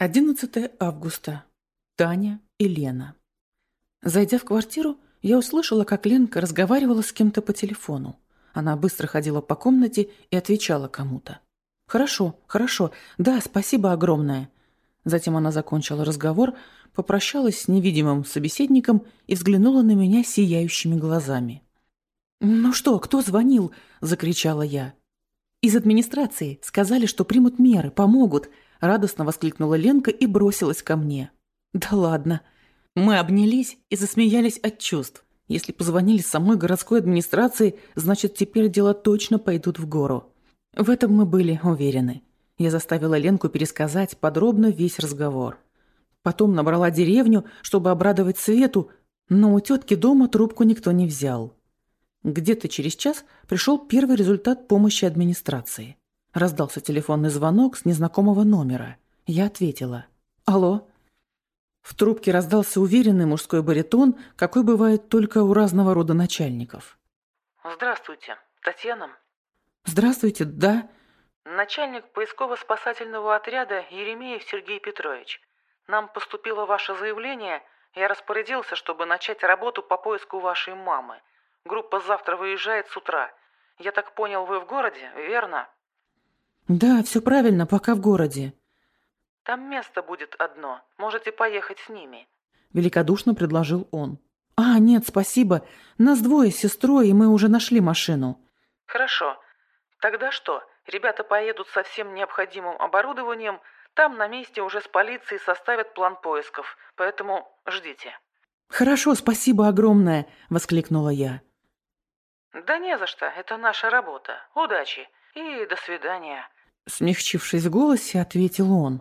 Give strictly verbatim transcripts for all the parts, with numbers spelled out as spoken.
одиннадцатое августа. Таня и Лена. Зайдя в квартиру, я услышала, как Ленка разговаривала с кем-то по телефону. Она быстро ходила по комнате и отвечала кому-то. «Хорошо, хорошо, да, спасибо огромное». Затем она закончила разговор, попрощалась с невидимым собеседником и взглянула на меня сияющими глазами. «Ну что, кто звонил?» – закричала я. «Из администрации. Сказали, что примут меры, помогут», – радостно воскликнула Ленка и бросилась ко мне. «Да ладно». Мы обнялись и засмеялись от чувств. Если позвонили с самой городской администрации, значит, теперь дела точно пойдут в гору. В этом мы были уверены. Я заставила Ленку пересказать подробно весь разговор. Потом набрала деревню, чтобы обрадовать Свету, но у тетки дома трубку никто не взял. Где-то через час пришел первый результат помощи администрации. Раздался телефонный звонок с незнакомого номера. Я ответила. «Алло?» В трубке раздался уверенный мужской баритон, какой бывает только у разного рода начальников. «Здравствуйте, Татьяна?» «Здравствуйте, да?» «Начальник поисково-спасательного отряда Еремеев Сергей Петрович. Нам поступило ваше заявление, я распорядился, чтобы начать работу по поиску вашей мамы. Группа завтра выезжает с утра. Я так понял, вы в городе, верно?» «Да, все правильно, пока в городе». «Там место будет одно. Можете поехать с ними», — великодушно предложил он. «А, нет, спасибо. Нас двое с сестрой, и мы уже нашли машину». «Хорошо. Тогда что? Ребята поедут со всем необходимым оборудованием. Там на месте уже с полицией составят план поисков. Поэтому ждите». «Хорошо, спасибо огромное», — воскликнула я. «Да не за что. Это наша работа. Удачи. И до свидания». Смягчившись в голосе, ответил он.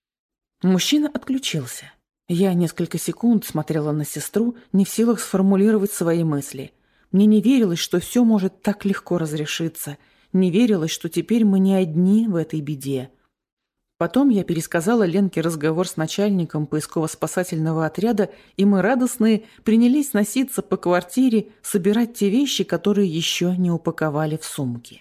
Мужчина отключился. Я несколько секунд смотрела на сестру, не в силах сформулировать свои мысли. Мне не верилось, что все может так легко разрешиться. Не верилось, что теперь мы не одни в этой беде. Потом я пересказала Ленке разговор с начальником поисково-спасательного отряда, и мы радостные принялись носиться по квартире, собирать те вещи, которые еще не упаковали в сумки.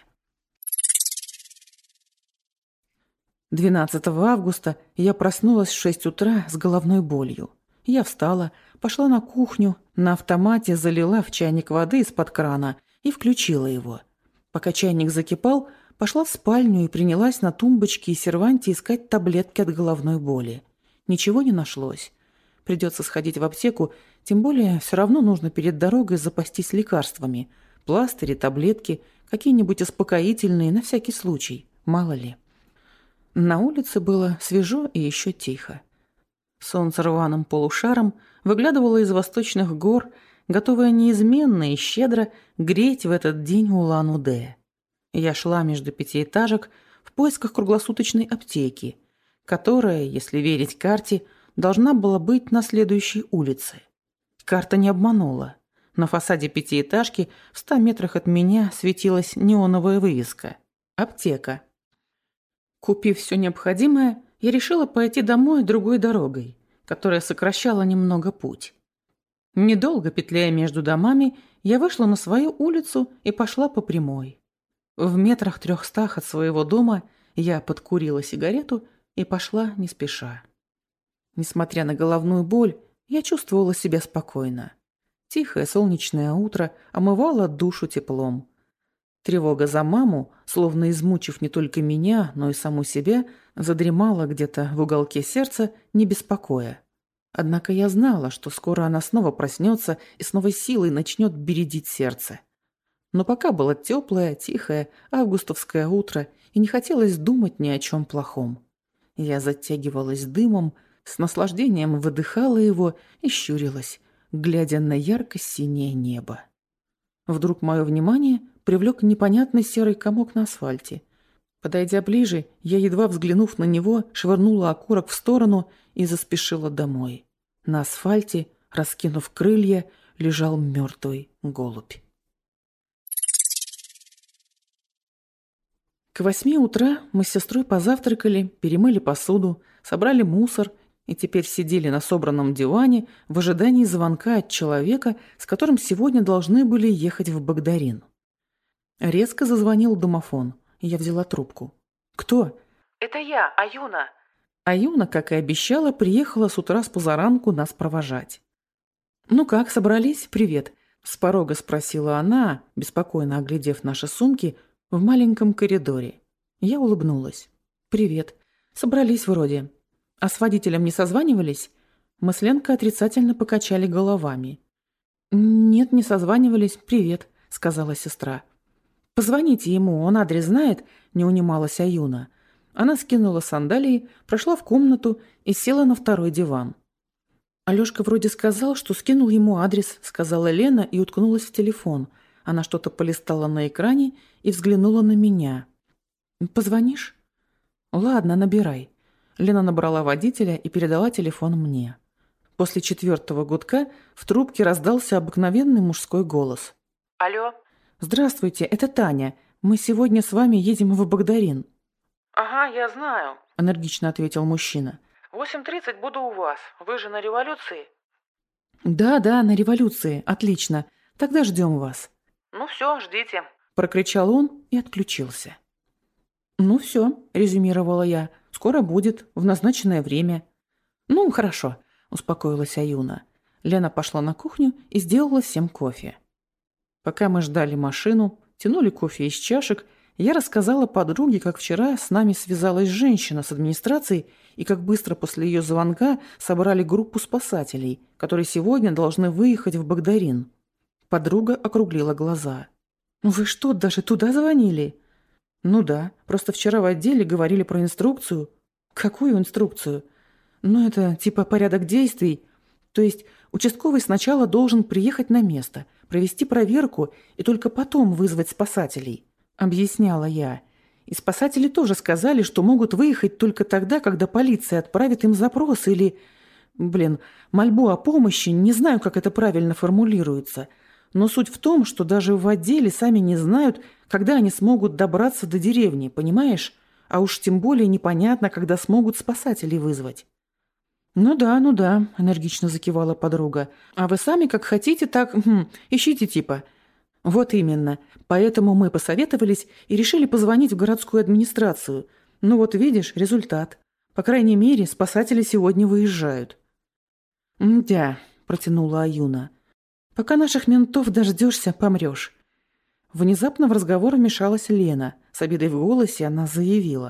двенадцатого августа я проснулась в шесть утра с головной болью. Я встала, пошла на кухню, на автомате залила в чайник воды из-под крана и включила его. Пока чайник закипал, пошла в спальню и принялась на тумбочке и серванте искать таблетки от головной боли. Ничего не нашлось. Придется сходить в аптеку, тем более все равно нужно перед дорогой запастись лекарствами. Пластыри, таблетки, какие-нибудь успокоительные, на всякий случай, мало ли. На улице было свежо и еще тихо. Солнце рваным полушаром выглядывало из восточных гор, готовое неизменно и щедро греть в этот день Улан-Удэ. Я шла между пятиэтажек в поисках круглосуточной аптеки, которая, если верить карте, должна была быть на следующей улице. Карта не обманула. На фасаде пятиэтажки в ста метрах от меня светилась неоновая вывеска «Аптека». Купив все необходимое, я решила пойти домой другой дорогой, которая сокращала немного путь. Недолго петляя между домами, я вышла на свою улицу и пошла по прямой. В метрах трехстах от своего дома я подкурила сигарету и пошла не спеша. Несмотря на головную боль, я чувствовала себя спокойно. Тихое солнечное утро омывало душу теплом. Тревога за маму, словно измучив не только меня, но и саму себя, задремала где-то в уголке сердца, не беспокоя. Однако я знала, что скоро она снова проснется и с новой силой начнет бередить сердце. Но пока было теплое, тихое, августовское утро, и не хотелось думать ни о чем плохом. Я затягивалась дымом, с наслаждением выдыхала его и щурилась, глядя на ярко-синее небо. Вдруг мое внимание привлек непонятный серый комок на асфальте. Подойдя ближе, я, едва взглянув на него, швырнула окурок в сторону и заспешила домой. На асфальте, раскинув крылья, лежал мертвый голубь. К восьми утра мы с сестрой позавтракали, перемыли посуду, собрали мусор и теперь сидели на собранном диване в ожидании звонка от человека, с которым сегодня должны были ехать в Багдарин. Резко зазвонил домофон, и я взяла трубку. «Кто?» «Это я, Аюна». А Юна, как и обещала, приехала с утра с позаранку нас провожать. «Ну как, собрались? Привет!» – с порога спросила она, беспокойно оглядев наши сумки в маленьком коридоре. Я улыбнулась. «Привет. Собрались вроде. А с водителем не созванивались?» Мы с Ленкой отрицательно покачали головами. «Нет, не созванивались. Привет», – сказала сестра. «Позвоните ему, он адрес знает», – не унималась Аюна. Она скинула сандалии, прошла в комнату и села на второй диван. «Алёшка вроде сказал, что скинул ему адрес», – сказала Лена и уткнулась в телефон. Она что-то полистала на экране и взглянула на меня. «Позвонишь?» «Ладно, набирай». Лена набрала водителя и передала телефон мне. После четвертого гудка в трубке раздался обыкновенный мужской голос. Алло. «Здравствуйте, это Таня. Мы сегодня с вами едем в Багдарин». Ага, я знаю, энергично ответил мужчина. В восемь тридцать буду у вас. Вы же на революции? «Да, да, на революции. Отлично. Тогда ждем вас». Ну все, ждите. Прокричал он и отключился. «Ну все», – резюмировала я. «Скоро будет, в назначенное время». «Ну, хорошо», – успокоилась Аюна. Лена пошла на кухню и сделала всем кофе. Пока мы ждали машину, тянули кофе из чашек, я рассказала подруге, как вчера с нами связалась женщина с администрацией и как быстро после ее звонка собрали группу спасателей, которые сегодня должны выехать в Багдарин. Подруга округлила глаза. «Вы что, даже туда звонили?» «Ну да, просто вчера в отделе говорили про инструкцию». «Какую инструкцию?» «Ну это типа порядок действий. То есть участковый сначала должен приехать на место, провести проверку и только потом вызвать спасателей», — объясняла я. И спасатели тоже сказали, что могут выехать только тогда, когда полиция отправит им запрос или, блин, мольбу о помощи, не знаю, как это правильно формулируется. Но суть в том, что даже в отделе сами не знают, когда они смогут добраться до деревни, понимаешь? А уж тем более непонятно, когда смогут спасателей вызвать. «Ну да, ну да», – энергично закивала подруга. «А вы сами как хотите, так хм, ищите типа». «Вот именно. Поэтому мы посоветовались и решили позвонить в городскую администрацию. Ну вот видишь, результат. По крайней мере, спасатели сегодня выезжают». «Мдя», – протянула Аюна. «Пока наших ментов дождешься, помрешь». Внезапно в разговор вмешалась Лена. С обидой в голосе она заявила.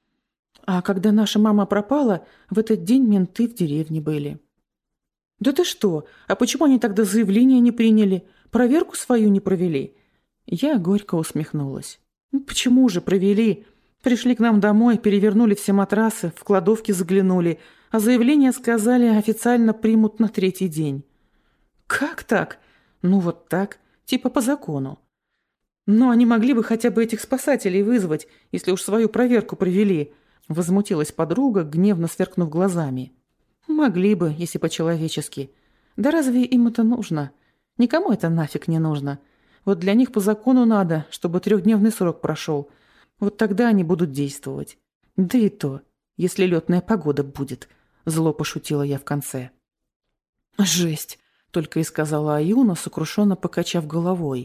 «А когда наша мама пропала, в этот день менты в деревне были». «Да ты что? А почему они тогда заявление не приняли? Проверку свою не провели?» Я горько усмехнулась. «Ну, почему же провели? Пришли к нам домой, перевернули все матрасы, в кладовки заглянули, а заявление, сказали, официально примут на третий день». «Как так?» «Ну вот так, типа по закону». «Но они могли бы хотя бы этих спасателей вызвать, если уж свою проверку провели», — возмутилась подруга, гневно сверкнув глазами. «Могли бы, если по-человечески. Да разве им это нужно? Никому это нафиг не нужно. Вот для них по закону надо, чтобы трехдневный срок прошел. Вот тогда они будут действовать. Да и то, если летная погода будет», — зло пошутила я в конце. «Жесть», — только и сказала Аюна, сокрушенно покачав головой.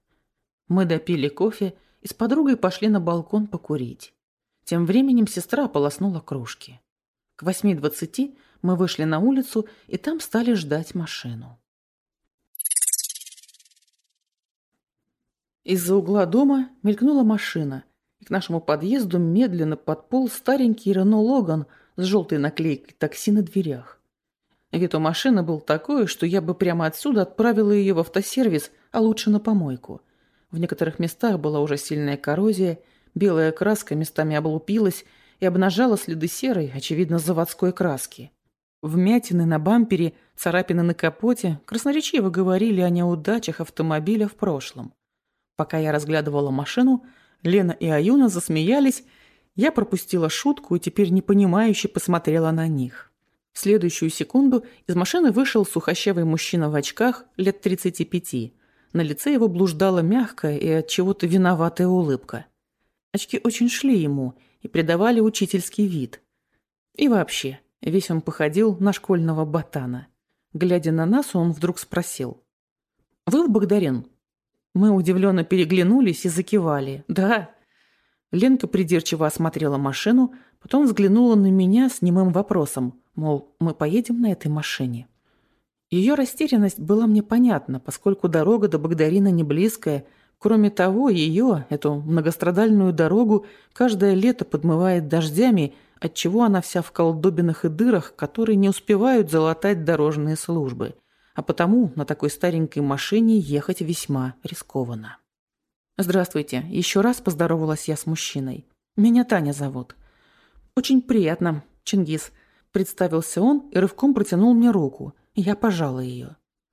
Мы допили кофе и с подругой пошли на балкон покурить. Тем временем сестра ополоснула кружки. К восьми двадцати мы вышли на улицу и там стали ждать машину. Из-за угла дома мелькнула машина, и к нашему подъезду медленно подполз старенький Рено Логан с желтой наклейкой такси на дверях. Вид у машины был такой, что я бы прямо отсюда отправила ее в автосервис, а лучше на помойку. В некоторых местах была уже сильная коррозия, белая краска местами облупилась и обнажала следы серой, очевидно, заводской краски. Вмятины на бампере, царапины на капоте красноречиво говорили о неудачах автомобиля в прошлом. Пока я разглядывала машину, Лена и Аюна засмеялись, я пропустила шутку и теперь непонимающе посмотрела на них. В следующую секунду из машины вышел сухощавый мужчина в очках лет тридцати пяти. На лице его блуждала мягкая и от чего-то виноватая улыбка. Очки очень шли ему и придавали учительский вид. И вообще, весь он походил на школьного ботана. Глядя на нас, он вдруг спросил: «Вы в Багдарин?» Мы удивленно переглянулись и закивали. «Да». Ленка придирчиво осмотрела машину, Потом взглянула на меня с немым вопросом, мол, мы поедем на этой машине. Ее растерянность была мне понятна, поскольку дорога до Багдарина не близкая. Кроме того, ее, эту многострадальную дорогу, каждое лето подмывает дождями, отчего она вся в колдобинах и дырах, которые не успевают залатать дорожные службы. А потому на такой старенькой машине ехать весьма рискованно. «Здравствуйте. Еще раз поздоровалась я с мужчиной. Меня Таня зовут». «Очень приятно, Чингис», – представился он и рывком протянул мне руку. Я пожала ее.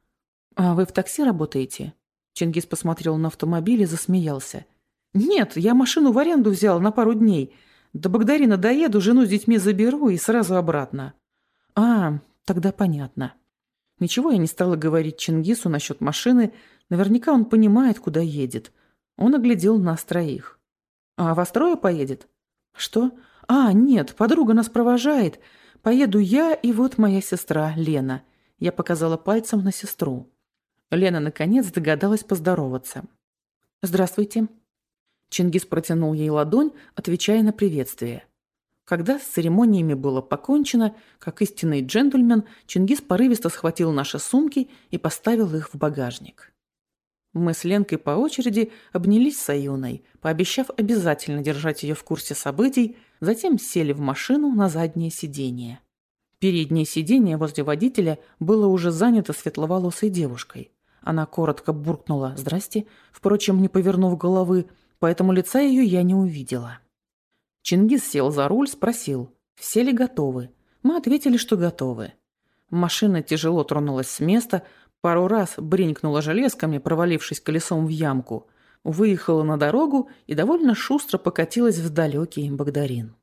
«А вы в такси работаете?» Чингис посмотрел на автомобиль и засмеялся. «Нет, я машину в аренду взял на пару дней. До Багдарина доеду, жену с детьми заберу и сразу обратно». «А, тогда понятно». Ничего я не стала говорить Чингису насчет машины. Наверняка он понимает, куда едет. Он оглядел нас троих. «А вас трое поедет?» «Что? А, нет, подруга нас провожает. Поеду я и вот моя сестра Лена». Я показала пальцем на сестру. Лена, наконец, догадалась поздороваться. «Здравствуйте». Чингис протянул ей ладонь, отвечая на приветствие. Когда с церемониями было покончено, как истинный джентльмен, Чингис порывисто схватил наши сумки и поставил их в багажник. Мы с Ленкой по очереди обнялись с Аюной, пообещав обязательно держать ее в курсе событий, затем сели в машину на заднее сиденье. Переднее сиденье возле водителя было уже занято светловолосой девушкой. Она коротко буркнула «здрасте», впрочем, не повернув головы, поэтому лица ее я не увидела. Чингис сел за руль, спросил, все ли готовы. Мы ответили, что готовы. Машина тяжело тронулась с места, пару раз бренькнула железками, провалившись колесом в ямку, выехала на дорогу и довольно шустро покатилась в далекий Багдарин.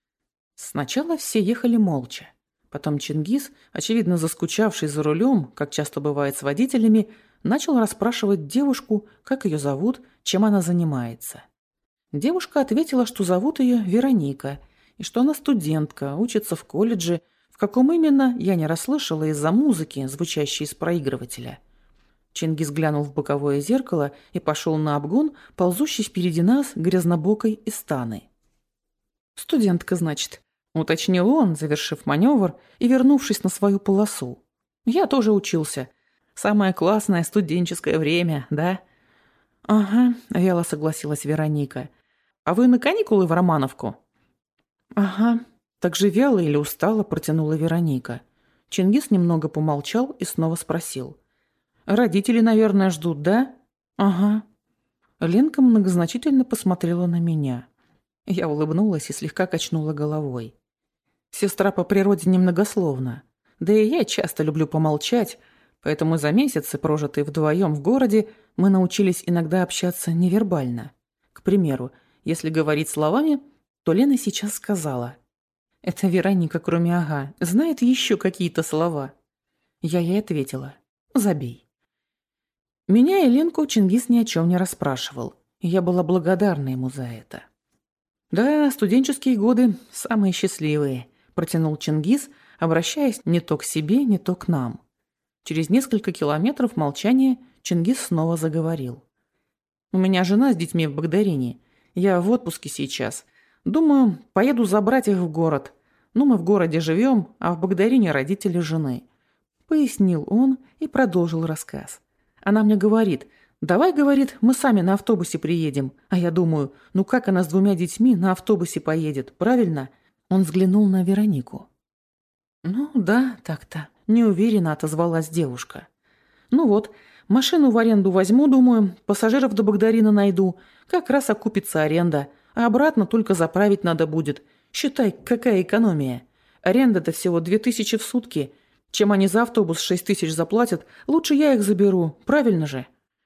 Сначала все ехали молча. Потом Чингис, очевидно заскучавший за рулем, как часто бывает с водителями, начал расспрашивать девушку, как ее зовут, чем она занимается. Девушка ответила, что зовут ее Вероника, и что она студентка, учится в колледже, в каком именно, я не расслышала из-за музыки, звучащей из проигрывателя. Чингис глянул в боковое зеркало и пошел на обгон, ползущий впереди нас грязнобокой Истаны. «Студентка, значит», — уточнил он, завершив маневр и вернувшись на свою полосу. «Я тоже учился. Самое классное студенческое время, да?» «Ага», — вяло согласилась Вероника. «А вы на каникулы в Романовку?» «Ага», — так же вяло или устало протянула Вероника. Чингис немного помолчал и снова спросил. «Родители, наверное, ждут, да?» «Ага». Ленка многозначительно посмотрела на меня. Я улыбнулась и слегка качнула головой. Сестра по природе немногословна. Да и я часто люблю помолчать, поэтому за месяцы, прожитые вдвоем в городе, мы научились иногда общаться невербально. К примеру, если говорить словами, то Лена сейчас сказала. «Это Вероника, кроме «ага», знает еще какие-то слова». Я ей ответила. «Забей». Меня и Ленку Чингис ни о чем не расспрашивал, и я была благодарна ему за это. «Да, студенческие годы самые счастливые», – протянул Чингис, обращаясь не то к себе, не то к нам. Через несколько километров молчания Чингис снова заговорил. «У меня жена с детьми в Багдарине. Я в отпуске сейчас. Думаю, поеду забрать их в город. Ну, мы в городе живем, а в Багдарине родители жены». Пояснил он и продолжил рассказ. Она мне говорит, «Давай, — говорит, — мы сами на автобусе приедем». А я думаю, ну как она с двумя детьми на автобусе поедет, правильно? Он взглянул на Веронику. «Ну да, так-то», — неуверенно отозвалась девушка. «Ну вот, машину в аренду возьму, думаю, пассажиров до Багдарина найду. Как раз окупится аренда, а обратно только заправить надо будет. Считай, какая экономия. Аренда-то всего две тысячи в сутки. Чем они за автобус шесть тысяч заплатят, лучше я их заберу, правильно же?»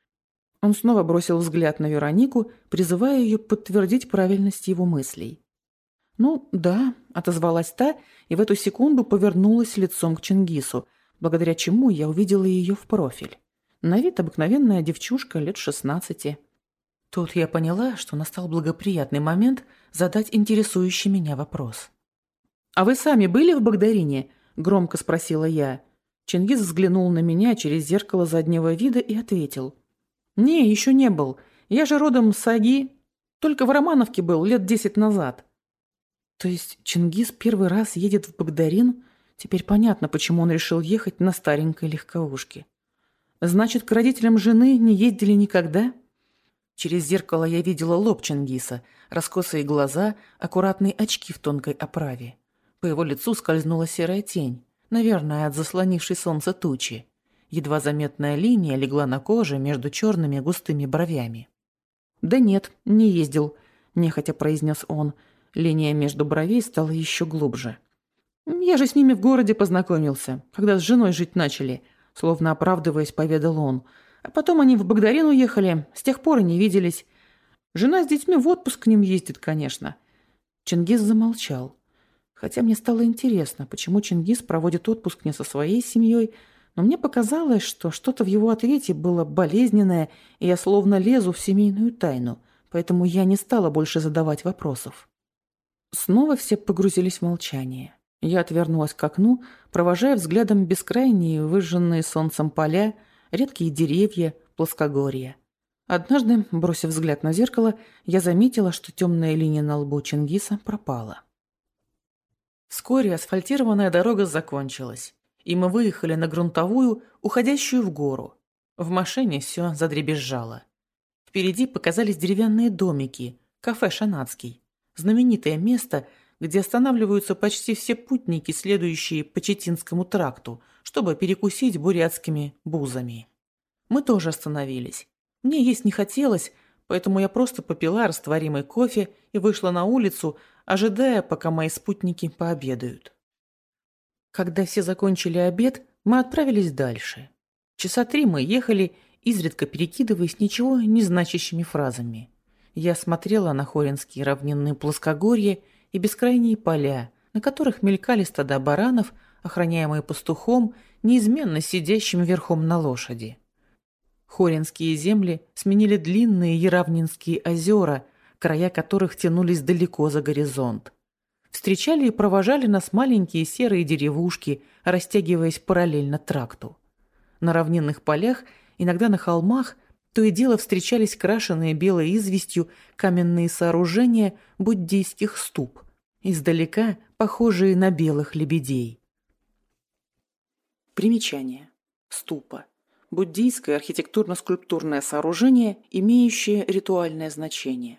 Он снова бросил взгляд на Веронику, призывая ее подтвердить правильность его мыслей. «Ну, да», — отозвалась та, и в эту секунду повернулась лицом к Чингису, благодаря чему я увидела ее в профиль. На вид обыкновенная девчушка лет шестнадцати. Тут я поняла, что настал благоприятный момент задать интересующий меня вопрос. «А вы сами были в Багдарине?» — громко спросила я. Чингис взглянул на меня через зеркало заднего вида и ответил. «Не, еще не был. Я же родом с Аги. Только в Романовке был лет десять назад». То есть Чингис первый раз едет в Багдарин? Теперь понятно, почему он решил ехать на старенькой легковушке. Значит, к родителям жены не ездили никогда? Через зеркало я видела лоб Чингиса, раскосые глаза, аккуратные очки в тонкой оправе. По его лицу скользнула серая тень, наверное, от заслонившей солнце тучи. Едва заметная линия легла на коже между черными густыми бровями. «Да нет, не ездил», – нехотя произнес он. Линия между бровей стала еще глубже. «Я же с ними в городе познакомился, когда с женой жить начали», – словно оправдываясь, поведал он. «А потом они в Багдарин уехали, с тех пор и не виделись. Жена с детьми в отпуск к ним ездит, конечно». Чингис замолчал. Хотя мне стало интересно, почему Чингис проводит отпуск не со своей семьей, но мне показалось, что что-то в его ответе было болезненное, и я словно лезу в семейную тайну, поэтому я не стала больше задавать вопросов. Снова все погрузились в молчание. Я отвернулась к окну, провожая взглядом бескрайние выжженные солнцем поля, редкие деревья, плоскогорья. Однажды, бросив взгляд на зеркало, я заметила, что темная линия на лбу Чингиса пропала. Вскоре асфальтированная дорога закончилась, и мы выехали на грунтовую, уходящую в гору. В машине все задребезжало. Впереди показались деревянные домики, кафе «Шанацкий», знаменитое место, где останавливаются почти все путники, следующие по Читинскому тракту, чтобы перекусить бурятскими бузами. Мы тоже остановились. Мне есть не хотелось, поэтому я просто попила растворимый кофе и вышла на улицу, ожидая, пока мои спутники пообедают. Когда все закончили обед, мы отправились дальше. Часа три мы ехали, изредка перекидываясь ничего не значащими фразами. Я смотрела на хоринские равнинные плоскогорья и бескрайние поля, на которых мелькали стада баранов, охраняемые пастухом, неизменно сидящим верхом на лошади. Хоринские земли сменили длинные Яравнинские озера, края которых тянулись далеко за горизонт. Встречали и провожали нас маленькие серые деревушки, растягиваясь параллельно тракту. На равнинных полях, иногда на холмах, то и дело встречались крашеные белой известью каменные сооружения буддийских ступ, издалека похожие на белых лебедей. Примечание. Ступа. Буддийское архитектурно-скульптурное сооружение, имеющее ритуальное значение.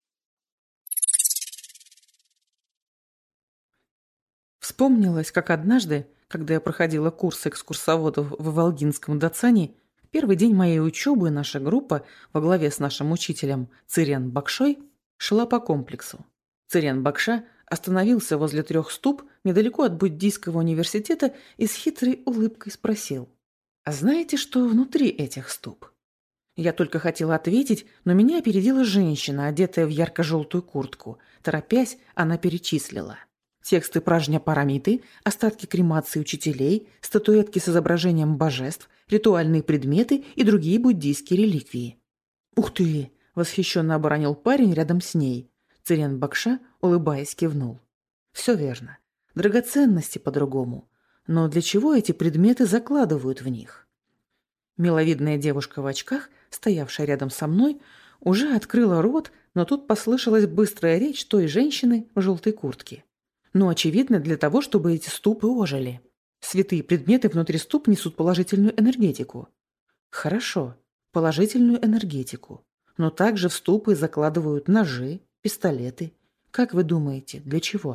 Вспомнилось, как однажды, когда я проходила курс экскурсоводов в Волгинском Дацане, в первый день моей учебы наша группа во главе с нашим учителем Цирен Бакшой шла по комплексу. Цирен Бакша остановился возле трех ступ недалеко от буддийского университета и с хитрой улыбкой спросил: «А знаете, что внутри этих ступ?» Я только хотела ответить, но меня опередила женщина, одетая в ярко-желтую куртку. Торопясь, она перечислила: тексты пражня-парамиты, остатки кремации учителей, статуэтки с изображением божеств, ритуальные предметы и другие буддийские реликвии. «Ух ты!» – восхищенно оборонил парень рядом с ней. Цирен Бакша, улыбаясь, кивнул. «Все верно. Драгоценности по-другому. Но для чего эти предметы закладывают в них?» Миловидная девушка в очках, стоявшая рядом со мной, уже открыла рот, но тут послышалась быстрая речь той женщины в желтой куртке. Но, очевидно, для того, чтобы эти ступы ожили. Святые предметы внутри ступ несут положительную энергетику. Хорошо, положительную энергетику. Но также в ступы закладывают ножи, пистолеты. Как вы думаете, для чего?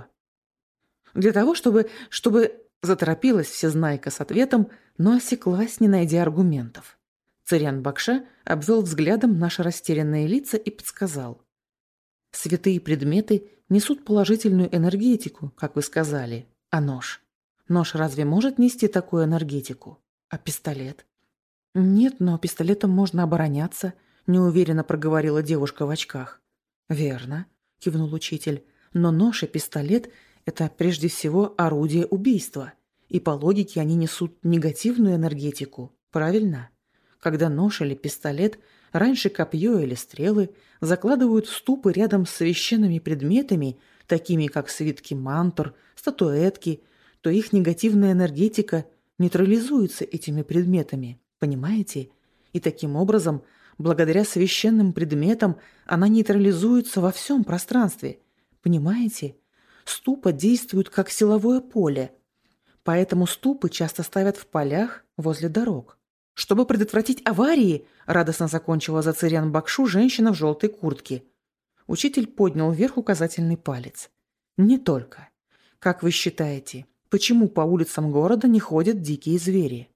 Для того, чтобы... чтобы... Заторопилась всезнайка с ответом, но осеклась, не найдя аргументов. Цирен Бакша обвел взглядом наши растерянные лица и подсказал: святые предметы несут положительную энергетику, как вы сказали, а нож? Нож разве может нести такую энергетику? А пистолет? Нет, но пистолетом можно обороняться, неуверенно проговорила девушка в очках. Верно, кивнул учитель, но нож и пистолет – это прежде всего орудие убийства, и по логике они несут негативную энергетику, правильно? Когда нож или пистолет, раньше копье или стрелы, закладывают в ступы рядом с священными предметами, такими как свитки мантр, статуэтки, то их негативная энергетика нейтрализуется этими предметами, понимаете? И таким образом, благодаря священным предметам, она нейтрализуется во всем пространстве, понимаете? ступа действуют как силовое поле. Поэтому ступы часто ставят в полях возле дорог. Чтобы предотвратить аварии, радостно закончила за Цирян Бакшу женщина в желтой куртке. Учитель поднял вверх указательный палец. Не только. Как вы считаете, почему по улицам города не ходят дикие звери?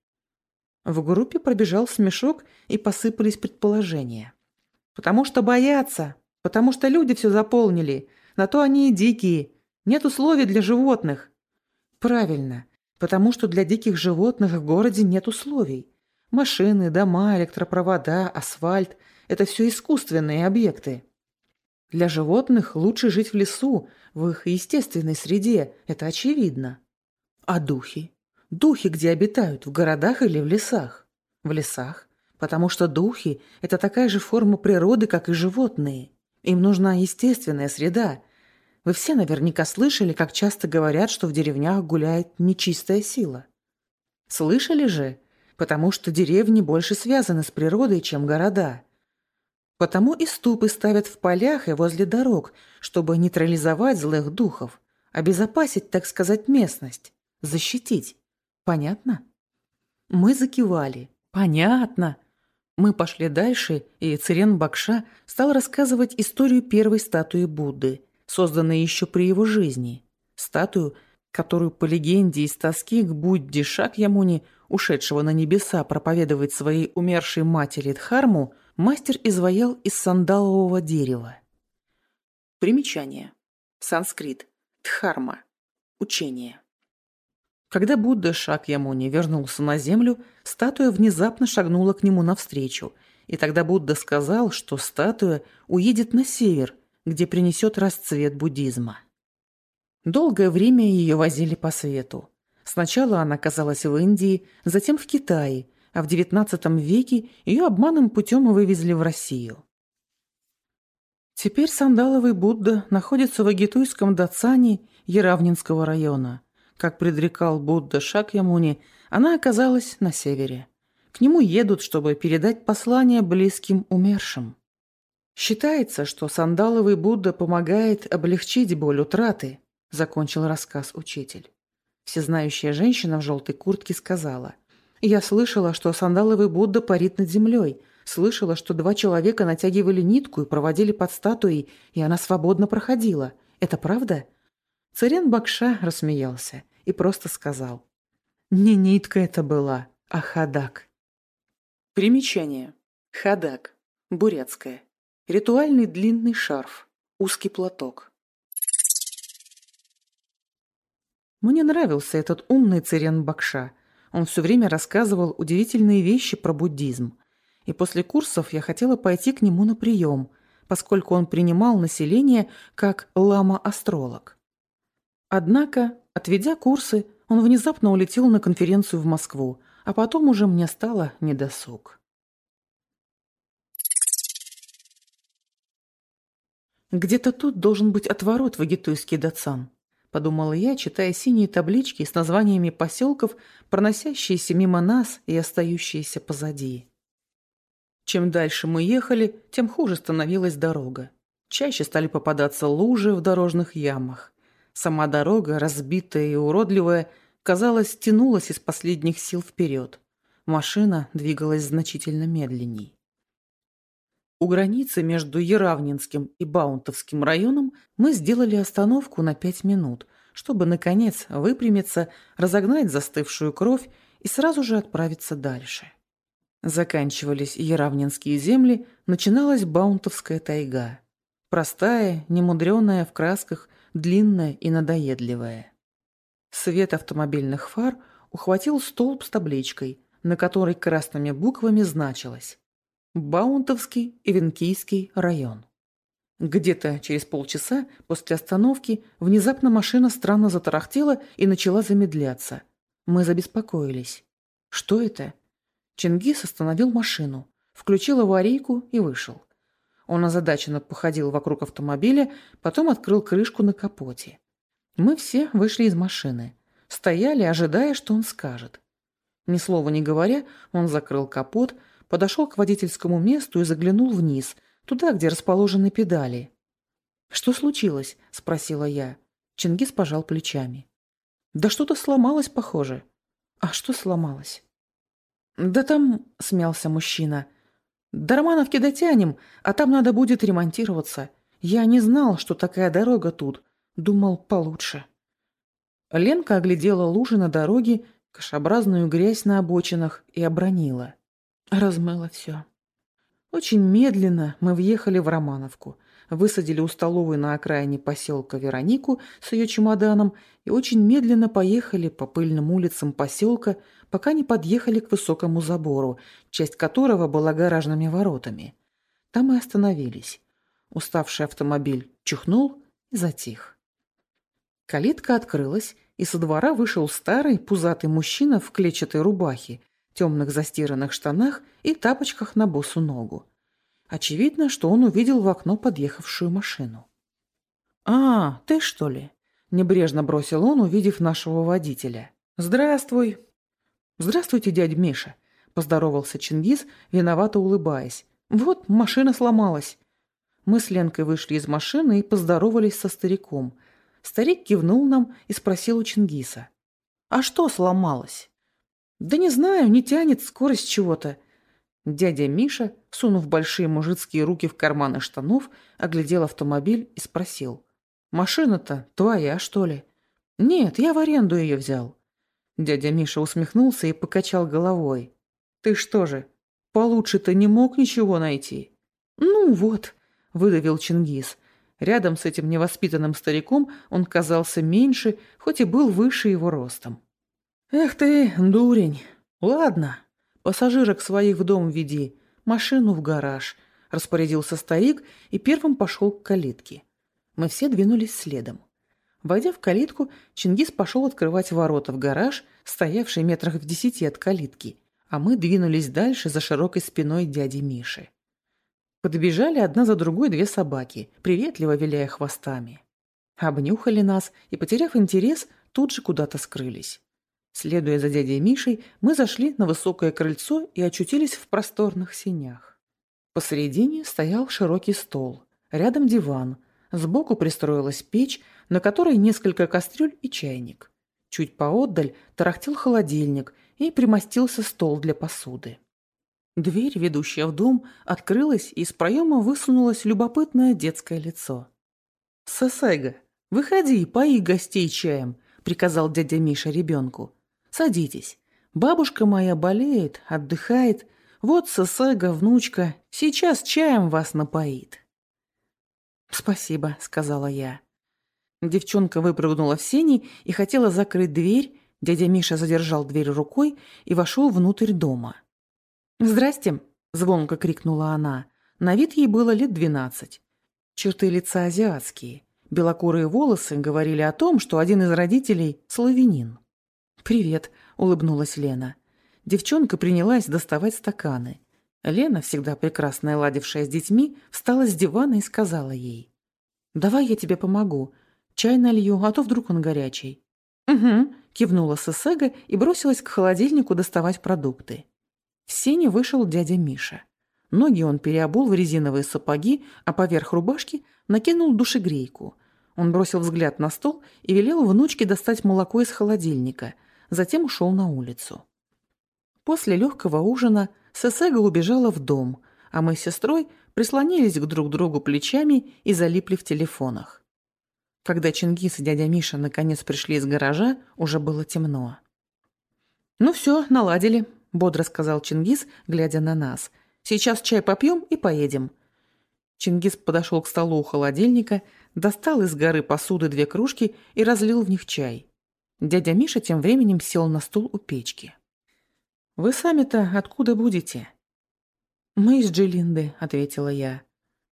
В группе пробежал смешок и посыпались предположения. Потому что боятся, потому что люди все заполнили, на то они и дикие. Нет условий для животных. Правильно, потому что для диких животных в городе нет условий. Машины, дома, электропровода, асфальт – это все искусственные объекты. Для животных лучше жить в лесу, в их естественной среде, это очевидно. А духи? Духи где обитают, в городах или в лесах? В лесах, потому что духи – это такая же форма природы, как и животные. Им нужна естественная среда. Вы все наверняка слышали, как часто говорят, что в деревнях гуляет нечистая сила. Слышали же? Потому что деревни больше связаны с природой, чем города. Потому и ступы ставят в полях и возле дорог, чтобы нейтрализовать злых духов, обезопасить, так сказать, местность, защитить. Понятно? Мы закивали. Понятно. Мы пошли дальше, и Цирян Бакша стал рассказывать историю первой статуи Будды, созданной еще при его жизни. Статую, которую по легенде из тоски к Будде Шакьямуни, ушедшего на небеса проповедовать своей умершей матери Дхарму, мастер изваял из сандалового дерева. Примечание. Санскрит. Дхарма. Учение. Когда Будда Шакьямуни вернулся на землю, статуя внезапно шагнула к нему навстречу, и тогда Будда сказал, что статуя уедет на север, где принесет расцвет буддизма. Долгое время ее возили по свету. Сначала она оказалась в Индии, затем в Китае, а в девятнадцатом веке ее обманным путем вывезли в Россию. Теперь сандаловый Будда находится в Агитуйском Дацане Яравнинского района. Как предрекал Будда Шакьямуни, она оказалась на севере. К нему едут, чтобы передать послание близким умершим. Считается, что сандаловый Будда помогает облегчить боль утраты, закончил рассказ учитель. Всезнающая женщина в желтой куртке сказала: «Я слышала, что сандаловый Будда парит над землей. Слышала, что два человека натягивали нитку и проводили под статуей, и она свободно проходила. Это правда?» Цирян Бакша рассмеялся и просто сказал: «Не нитка это была, а ходак». Примечание. Ходак. Бурятское. Ритуальный длинный шарф. Узкий платок. Мне нравился этот умный Цирян Бакша. Он все время рассказывал удивительные вещи про буддизм. И после курсов я хотела пойти к нему на прием, поскольку он принимал население как лама-астролог. Однако, отведя курсы, он внезапно улетел на конференцию в Москву, а потом уже мне стало недосуг. «Где-то тут должен быть отворот в Агитуйский Дацан», — подумала я, читая синие таблички с названиями поселков, проносящиеся мимо нас и остающиеся позади. Чем дальше мы ехали, тем хуже становилась дорога. Чаще стали попадаться лужи в дорожных ямах. Сама дорога, разбитая и уродливая, казалось, тянулась из последних сил вперед. Машина двигалась значительно медленней. У границы между Яравнинским и Баунтовским районом мы сделали остановку на пять минут, чтобы, наконец, выпрямиться, разогнать застывшую кровь и сразу же отправиться дальше. Заканчивались Яравнинские земли, начиналась Баунтовская тайга. Простая, немудреная в красках, длинная и надоедливая. Свет автомобильных фар ухватил столб с табличкой, на которой красными буквами значилось: Баунтовский Эвенкийский район. Где-то через полчаса после остановки внезапно машина странно затарахтела и начала замедляться. Мы забеспокоились. Что это? Чингис остановил машину, включил аварийку и вышел. Он озадаченно походил вокруг автомобиля, потом открыл крышку на капоте. Мы все вышли из машины, стояли, ожидая, что он скажет. Ни слова не говоря, он закрыл капот, подошел к водительскому месту и заглянул вниз, туда, где расположены педали. «Что случилось?» – спросила я. Чингис пожал плечами. Да что-то сломалось, похоже. А что сломалось? Да там, смялся мужчина. До Романовки дотянем, а там надо будет ремонтироваться. Я не знал, что такая дорога тут. Думал, получше. Ленка оглядела лужи на дороге, кашеобразную грязь на обочинах и обронила. Размыло все. Очень медленно мы въехали в Романовку, высадили у столовой на окраине поселка Веронику с ее чемоданом и очень медленно поехали по пыльным улицам поселка, пока не подъехали к высокому забору, часть которого была гаражными воротами. Там и остановились. Уставший автомобиль чихнул и затих. Калитка открылась, и со двора вышел старый пузатый мужчина в клетчатой рубахе, темных застиранных штанах и тапочках на босу ногу. Очевидно, что он увидел в окно подъехавшую машину. «А, ты что ли?» – небрежно бросил он, увидев нашего водителя. «Здравствуй!» «Здравствуйте, дядя Миша!» – поздоровался Чингис, виновато улыбаясь. «Вот, машина сломалась!» Мы с Ленкой вышли из машины и поздоровались со стариком. Старик кивнул нам и спросил у Чингиса. «А что сломалось?» «Да не знаю, не тянет, скорость чего-то». Дядя Миша, сунув большие мужицкие руки в карманы штанов, оглядел автомобиль и спросил. «Машина-то твоя, что ли?» «Нет, я в аренду ее взял». Дядя Миша усмехнулся и покачал головой. «Ты что же, получше-то не мог ничего найти?» «Ну вот», — выдавил Чингис. Рядом с этим невоспитанным стариком он казался меньше, хоть и был выше его ростом. «Эх ты, дурень! Ладно, пассажирок своих в дом веди, машину в гараж», — распорядился старик и первым пошел к калитке. Мы все двинулись следом. Войдя в калитку, Чингис пошел открывать ворота в гараж, стоявший метрах в десяти от калитки, а мы двинулись дальше за широкой спиной дяди Миши. Подбежали одна за другой две собаки, приветливо виляя хвостами. Обнюхали нас и, потеряв интерес, тут же куда-то скрылись. Следуя за дядей Мишей, мы зашли на высокое крыльцо и очутились в просторных сенях. Посередине стоял широкий стол, рядом диван, сбоку пристроилась печь, на которой несколько кастрюль и чайник. Чуть поотдаль тарахтел холодильник и примостился стол для посуды. Дверь, ведущая в дом, открылась, и из проема высунулось любопытное детское лицо. «Сосега, выходи, пои гостей чаем», — приказал дядя Миша ребенку. «Садитесь. Бабушка моя болеет, отдыхает. Вот Сосега, внучка, сейчас чаем вас напоит». «Спасибо», — сказала я. Девчонка выпрыгнула в сени и хотела закрыть дверь. Дядя Миша задержал дверь рукой и вошел внутрь дома. «Здрасте!» – звонко крикнула она. На вид ей было лет двенадцать. Черты лица азиатские. Белокурые волосы говорили о том, что один из родителей – славянин. «Привет!» – улыбнулась Лена. Девчонка принялась доставать стаканы. Лена, всегда прекрасно ладившая с детьми, встала с дивана и сказала ей. «Давай я тебе помогу. Чай налью, а то вдруг он горячий». «Угу», – кивнула Сесега и бросилась к холодильнику доставать продукты. В сени вышел дядя Миша. Ноги он переобул в резиновые сапоги, а поверх рубашки накинул душегрейку. Он бросил взгляд на стол и велел внучке достать молоко из холодильника, затем ушел на улицу. После легкого ужина Сесега убежала в дом, а мы с сестрой прислонились к друг другу плечами и залипли в телефонах. Когда Чингис и дядя Миша наконец пришли из гаража, уже было темно. «Ну все, наладили», — бодро сказал Чингис, глядя на нас. «Сейчас чай попьем и поедем». Чингис подошел к столу у холодильника, достал из горы посуды две кружки и разлил в них чай. Дядя Миша тем временем сел на стул у печки. «Вы сами-то откуда будете?» «Мы из Джилинды», — ответила я.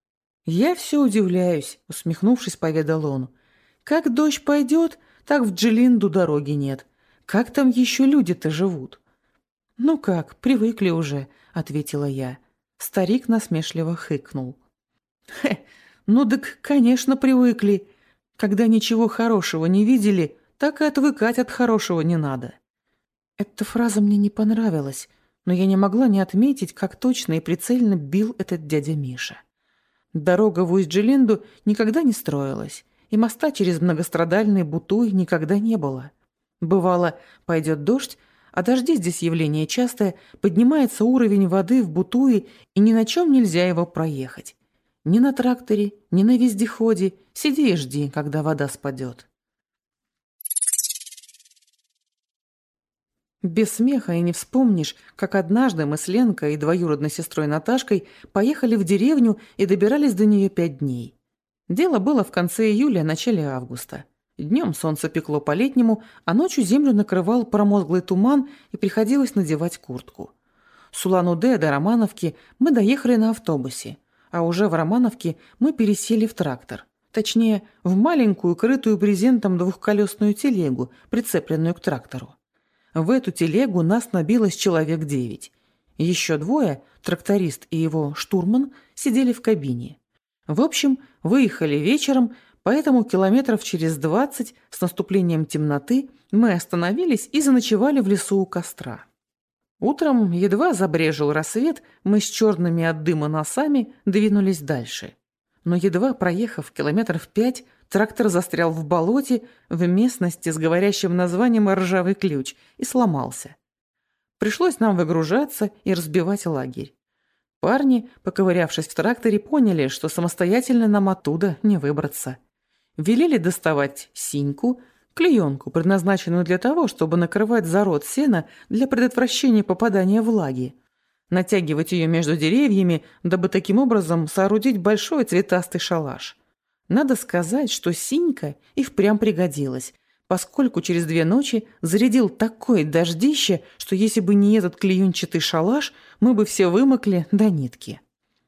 «Я все удивляюсь», — усмехнувшись, поведал он. «Как дождь пойдет, так в Джилинду дороги нет. Как там еще люди-то живут?» «Ну как, привыкли уже», — ответила я. Старик насмешливо хыкнул. «Хе, ну так, конечно, привыкли. Когда ничего хорошего не видели, так и отвыкать от хорошего не надо». Эта фраза мне не понравилась, но я не могла не отметить, как точно и прицельно бил этот дядя Миша. Дорога в Усть-Джилинду никогда не строилась, и моста через многострадальный Бутуй никогда не было. Бывало, пойдет дождь, а дожди здесь явление частое, поднимается уровень воды в Бутуе, и ни на чем нельзя его проехать. Ни на тракторе, ни на вездеходе. Сиди и жди, когда вода спадет. Без смеха и не вспомнишь, как однажды мы с Ленкой и двоюродной сестрой Наташкой поехали в деревню и добирались до нее пять дней. Дело было в конце июля, начале августа. Днем солнце пекло по-летнему, а ночью землю накрывал промозглый туман и приходилось надевать куртку. С Улан-Удэ до Романовки мы доехали на автобусе, а уже в Романовке мы пересели в трактор. Точнее, в маленькую, крытую брезентом двухколесную телегу, прицепленную к трактору. В эту телегу нас набилось человек девять. Еще двое, тракторист и его штурман, сидели в кабине. В общем, выехали вечером, поэтому километров через двадцать с наступлением темноты мы остановились и заночевали в лесу у костра. Утром, едва забрежил рассвет, мы с черными от дыма носами двинулись дальше. Но едва проехав километров пять, трактор застрял в болоте в местности с говорящим названием «Ржавый ключ» и сломался. Пришлось нам выгружаться и разбивать лагерь. Парни, поковырявшись в тракторе, поняли, что самостоятельно нам оттуда не выбраться. Велели доставать синьку, клеенку, предназначенную для того, чтобы накрывать зарод сена для предотвращения попадания влаги, натягивать ее между деревьями, дабы таким образом соорудить большой цветастый шалаш. Надо сказать, что синька и впрямь пригодилась, поскольку через две ночи зарядил такое дождище, что если бы не этот клеенчатый шалаш, мы бы все вымокли до нитки.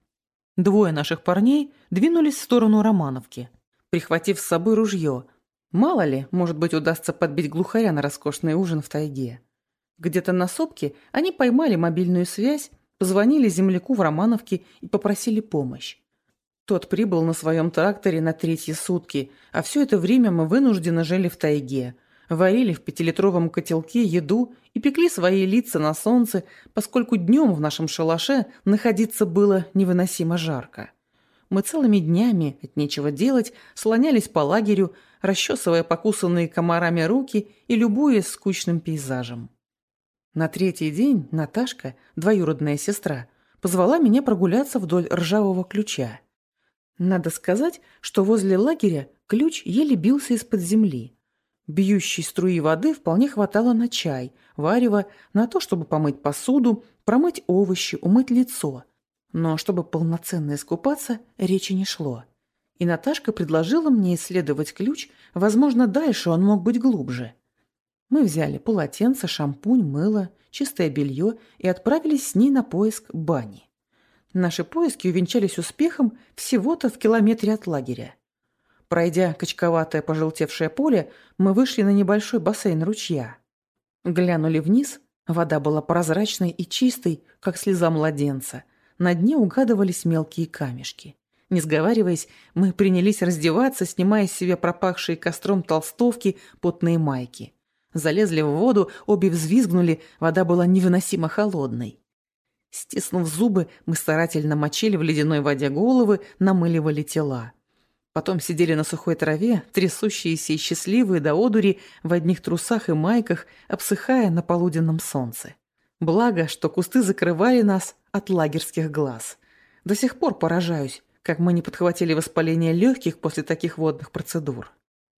Двое наших парней двинулись в сторону Романовки, прихватив с собой ружье. Мало ли, может быть, удастся подбить глухаря на роскошный ужин в тайге. Где-то на сопке они поймали мобильную связь, позвонили земляку в Романовке и попросили помощь. Тот прибыл на своем тракторе на третьи сутки, а все это время мы вынуждены жили в тайге, варили в пятилитровом котелке еду и пекли свои лица на солнце, поскольку днем в нашем шалаше находиться было невыносимо жарко. Мы целыми днями, от нечего делать, слонялись по лагерю, расчесывая покусанные комарами руки и любуясь скучным пейзажем. На третий день Наташка, двоюродная сестра, позвала меня прогуляться вдоль ржавого ключа. Надо сказать, что возле лагеря ключ еле бился из-под земли. Бьющей струи воды вполне хватало на чай, варево, на то, чтобы помыть посуду, промыть овощи, умыть лицо. Но чтобы полноценно искупаться, речи не шло. И Наташка предложила мне исследовать ключ, возможно, дальше он мог быть глубже. Мы взяли полотенце, шампунь, мыло, чистое белье и отправились с ней на поиск бани. Наши поиски увенчались успехом всего-то в километре от лагеря. Пройдя качковатое пожелтевшее поле, мы вышли на небольшой бассейн ручья. Глянули вниз, вода была прозрачной и чистой, как слеза младенца. На дне угадывались мелкие камешки. Не сговариваясь, мы принялись раздеваться, снимая с себя пропахшие костром толстовки, потные майки. Залезли в воду, обе взвизгнули, вода была невыносимо холодной. Стиснув зубы, мы старательно мочили в ледяной воде головы, намыливали тела. Потом сидели на сухой траве, трясущиеся и счастливые до одури, в одних трусах и майках, обсыхая на полуденном солнце. Благо, что кусты закрывали нас от лагерских глаз. До сих пор поражаюсь, как мы не подхватили воспаление легких после таких водных процедур.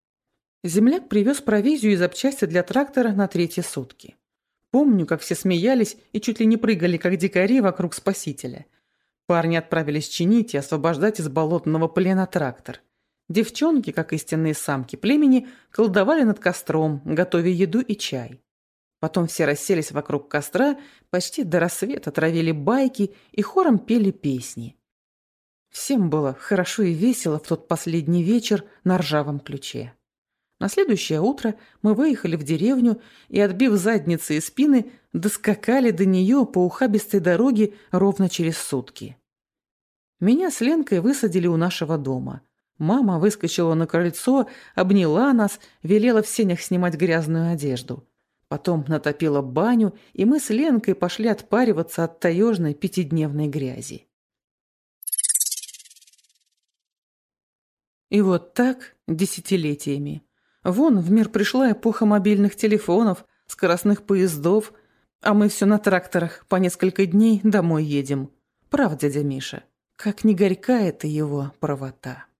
Земляк привез провизию и запчасти для трактора на третьи сутки. Помню, как все смеялись и чуть ли не прыгали, как дикари, вокруг спасителя. Парни отправились чинить и освобождать из болотного плена трактор. Девчонки, как истинные самки племени, колдовали над костром, готовя еду и чай. Потом все расселись вокруг костра, почти до рассвета травили байки и хором пели песни. Всем было хорошо и весело в тот последний вечер на ржавом ключе. На следующее утро мы выехали в деревню и, отбив задницы и спины, доскакали до нее по ухабистой дороге ровно через сутки. Меня с Ленкой высадили у нашего дома. Мама выскочила на крыльцо, обняла нас, велела в сенях снимать грязную одежду. Потом натопила баню, и мы с Ленкой пошли отпариваться от таежной пятидневной грязи. И вот так десятилетиями. Вон в мир пришла эпоха мобильных телефонов, скоростных поездов, а мы все на тракторах по несколько дней домой едем. Прав, дядя Миша, как ни горька это его правота.